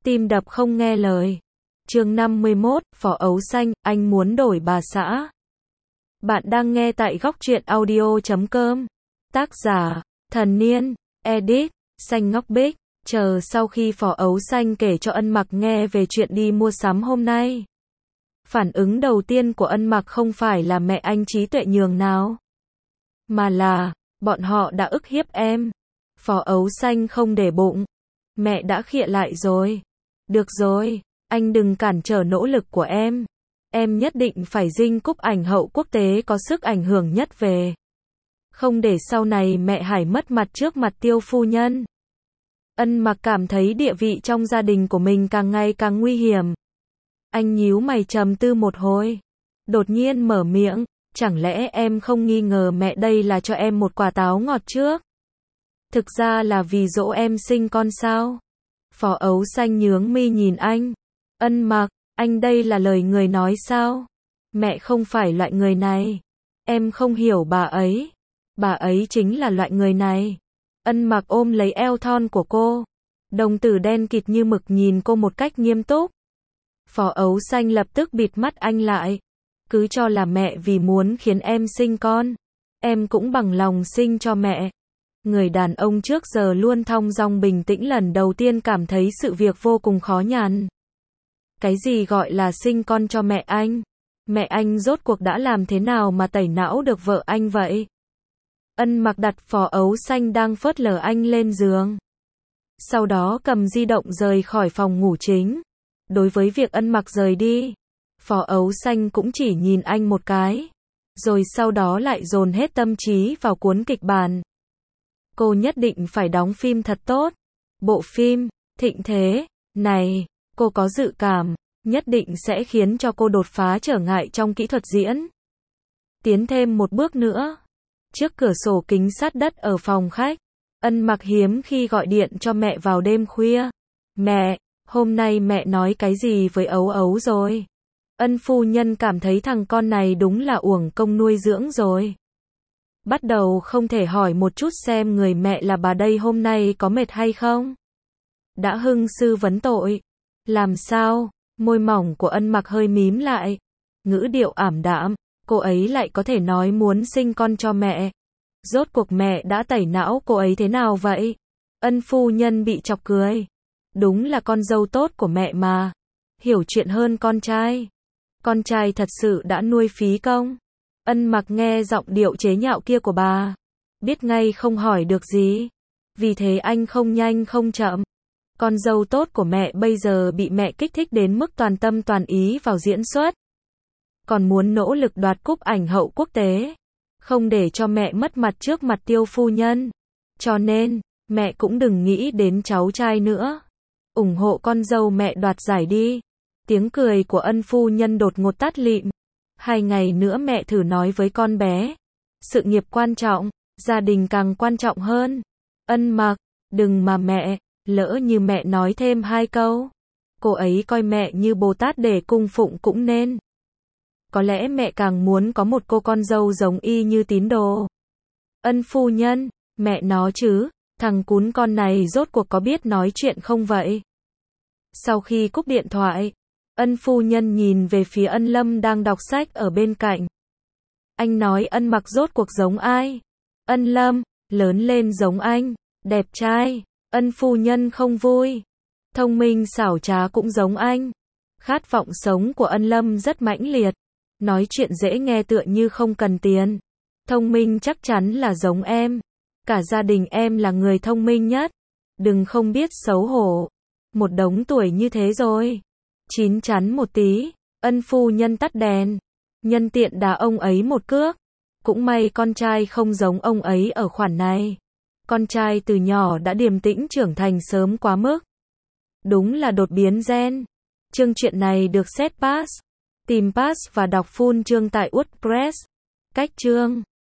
tim đập không nghe lời. Chương 51, Phỏ Ấu Xanh, anh muốn đổi bà xã. Bạn đang nghe tại góc truyện audio.com. Tác giả, Thần Niên, edit, Xanh Ngóc Bích. Chờ sau khi Phỏ Ấu Xanh kể cho Ân Mặc nghe về chuyện đi mua sắm hôm nay. Phản ứng đầu tiên của Ân Mặc không phải là mẹ anh trí tuệ nhường nào, mà là, bọn họ đã ức hiếp em. Phỏ Ấu Xanh không để bụng. Mẹ đã khịa lại rồi. Được rồi, anh đừng cản trở nỗ lực của em. Em nhất định phải dinh cúp ảnh hậu quốc tế có sức ảnh hưởng nhất về. Không để sau này mẹ Hải mất mặt trước mặt Tiêu phu nhân. Ân Mặc cảm thấy địa vị trong gia đình của mình càng ngày càng nguy hiểm. Anh nhíu mày trầm tư một hồi. Đột nhiên mở miệng, chẳng lẽ em không nghi ngờ mẹ đây là cho em một quả táo ngọt trước? Thực ra là vì dỗ em sinh con sao? Phỏ Ấu Xanh nhướng mi nhìn anh. Ân Mặc, anh đây là lời người nói sao? Mẹ không phải loại người này. Em không hiểu bà ấy. Bà ấy chính là loại người này. Ân Mặc ôm lấy eo thon của cô. Đồng tử đen kịt như mực nhìn cô một cách nghiêm túc. Phỏ Ấu Xanh lập tức bịt mắt anh lại. Cứ cho là mẹ vì muốn khiến em sinh con. Em cũng bằng lòng sinh cho mẹ. Người đàn ông trước giờ luôn thong dong bình tĩnh lần đầu tiên cảm thấy sự việc vô cùng khó nhằn. Cái gì gọi là sinh con cho mẹ anh? Mẹ anh rốt cuộc đã làm thế nào mà tẩy não được vợ anh vậy? Ân Mặc đặt Phỏ Ấu Xanh đang phớt lờ anh lên giường. Sau đó cầm di động rời khỏi phòng ngủ chính. Đối với việc Ân Mặc rời đi, Phỏ Ấu Xanh cũng chỉ nhìn anh một cái. Rồi sau đó lại dồn hết tâm trí vào cuốn kịch bản. Cô nhất định phải đóng phim thật tốt. Bộ phim Thịnh Thế này, cô có dự cảm, nhất định sẽ khiến cho cô đột phá trở ngại trong kỹ thuật diễn. Tiến thêm một bước nữa. Trước cửa sổ kính sát đất ở phòng khách, Ân Mặc hiếm khi gọi điện cho mẹ vào đêm khuya. Mẹ, hôm nay mẹ nói cái gì với Ấu Ấu rồi? Ân phu nhân cảm thấy thằng con này đúng là uổng công nuôi dưỡng rồi. Bắt đầu không thể hỏi một chút xem người mẹ là bà đây hôm nay có mệt hay không? Đã hưng sư vấn tội. Làm sao? Môi mỏng của Ân Mặc hơi mím lại. Ngữ điệu ảm đạm. Cô ấy lại có thể nói muốn sinh con cho mẹ. Rốt cuộc mẹ đã tẩy não cô ấy thế nào vậy? Ân phu nhân bị chọc cười. Đúng là con dâu tốt của mẹ mà. Hiểu chuyện hơn con trai. Con trai thật sự đã nuôi phí công. Ân Mặc nghe giọng điệu chế nhạo kia của bà. Biết ngay không hỏi được gì. Vì thế anh không nhanh không chậm. Con dâu tốt của mẹ bây giờ bị mẹ kích thích đến mức toàn tâm toàn ý vào diễn xuất. Còn muốn nỗ lực đoạt cúp ảnh hậu quốc tế. Không để cho mẹ mất mặt trước mặt Tiêu phu nhân. Cho nên, mẹ cũng đừng nghĩ đến cháu trai nữa. Ủng hộ con dâu mẹ đoạt giải đi. Tiếng cười của Ân phu nhân đột ngột tắt lịm. 2 ngày nữa mẹ thử nói với con bé. Sự nghiệp quan trọng, gia đình càng quan trọng hơn. Ân Mặc, đừng mà mẹ, lỡ như mẹ nói thêm 2 câu. Cô ấy coi mẹ như Bồ Tát để cung phụng cũng nên. Có lẽ mẹ càng muốn có một cô con dâu giống y như tín đồ. Ân phu nhân, mẹ nó chứ, thằng cún con này rốt cuộc có biết nói chuyện không vậy? Sau khi cúp điện thoại, Ân phu nhân nhìn về phía Ân Lâm đang đọc sách ở bên cạnh. Anh nói Ân Mặc rốt cuộc giống ai? Ân Lâm, lớn lên giống anh, đẹp trai. Ân phu nhân không vui. Thông minh xảo trá cũng giống anh. Khát vọng sống của Ân Lâm rất mãnh liệt. Nói chuyện dễ nghe tựa như không cần tiền. Thông minh chắc chắn là giống em. Cả gia đình em là người thông minh nhất. Đừng không biết xấu hổ. Một đống tuổi như thế rồi. Chín chắn một tí. Ân phu nhân tắt đèn. Nhân tiện đá ông ấy một cước. Cũng may con trai không giống ông ấy ở khoản này. Con trai từ nhỏ đã điềm tĩnh trưởng thành sớm quá mức. Đúng là đột biến gen. Chương truyện này được set pass. Tìm pass và đọc full chương tại WordPress. Cách chương